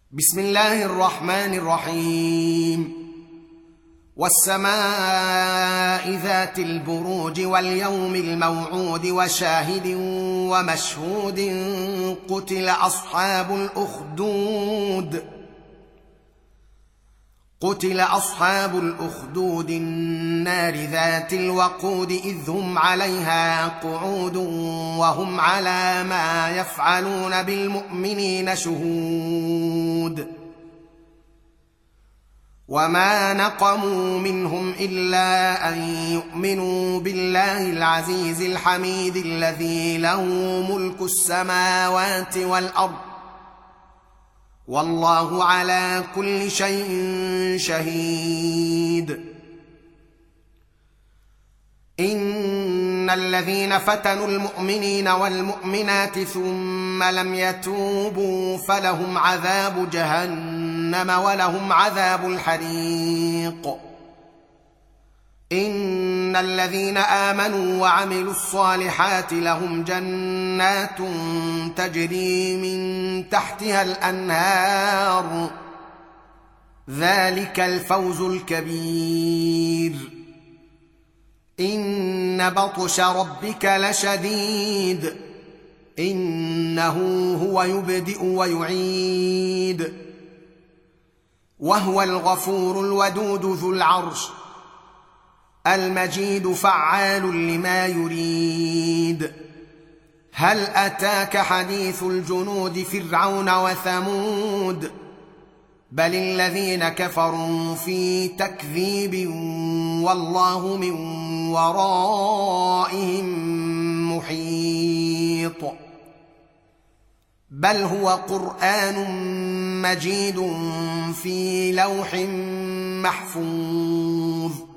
بسم الله الرحمن الرحيم. والسماء ذات البروج واليوم الموعود وشاهد ومشهود. قتل أصحاب الأخدود النار ذات الوقود إذ هم عليها قعود وهم على ما يفعلون بالمؤمنين شهود. وما نقموا منهم إلا أن يؤمنوا بالله العزيز الحميد الذي له ملك السماوات والأرض والله على كل شيء شهيد. إن الذين فتنوا المؤمنين والمؤمنات ثم لم يتوبوا فلهم عذاب جهنم ولهم عذاب الحريق. إن الذين آمنوا وعملوا الصالحات لهم جنات تجري من تحتها الأنهار ذلك الفوز الكبير. إن بطش ربك لشديد إنه هو يبدئ ويعيد وهو الغفور الودود ذو العرش المجيد فعال لما يريد. هل أتاك حديث الجنود فرعون وثمود بل الذين كفروا في تكذيب والله من ورائهم محيط. بل هو قرآن مجيد في لوح محفوظ.